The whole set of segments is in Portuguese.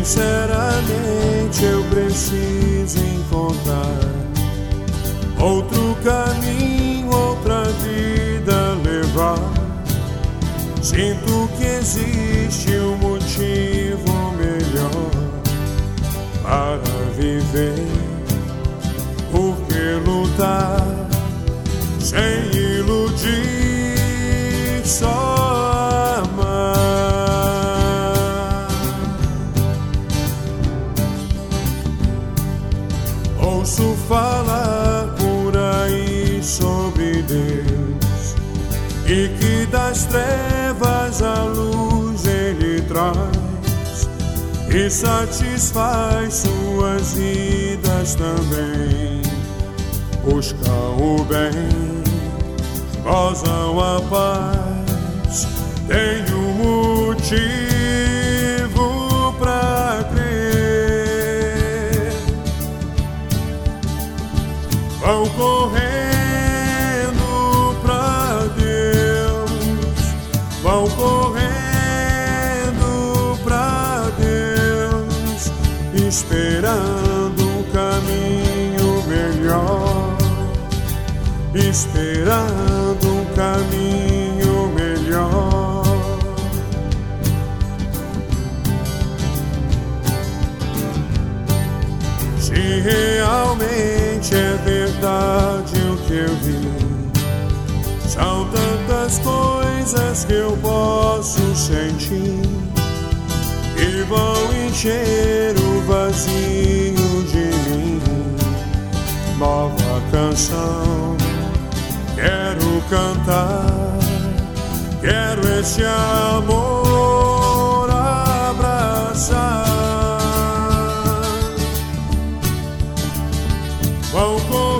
Sinceramente eu preciso encontrar outro caminho, outra vida levar. Sinto que existe um motivo melhor para viver. Por que lutar sem iludir, só amar? Ouço falar por aí sobre Deus e que das trevas a luz Ele traz e satisfaz suas vidas também. Buscam o bem, gozam a paz, tem motivo pra crer. Vão correndo pra Deus, vão correndo pra Deus, esperando um caminho melhor, esperando um caminho melhor. Se realmente é verdade o que eu vi, são tantas coisas que eu posso sentir e vão encher o vazio de mim. Nova canção quero cantar, quero esse amor abraçar. Vão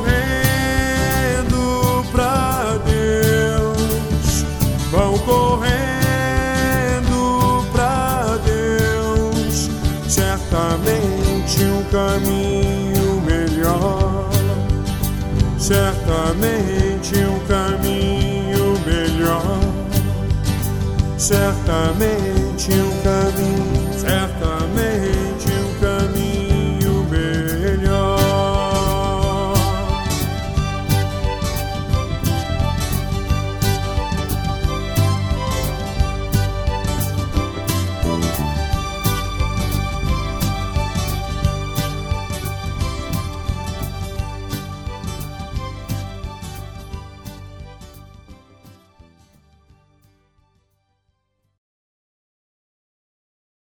correndo pra Deus, vão correndo pra Deus, certamente um caminho melhor, certamente um caminho melhor, certamente um caminho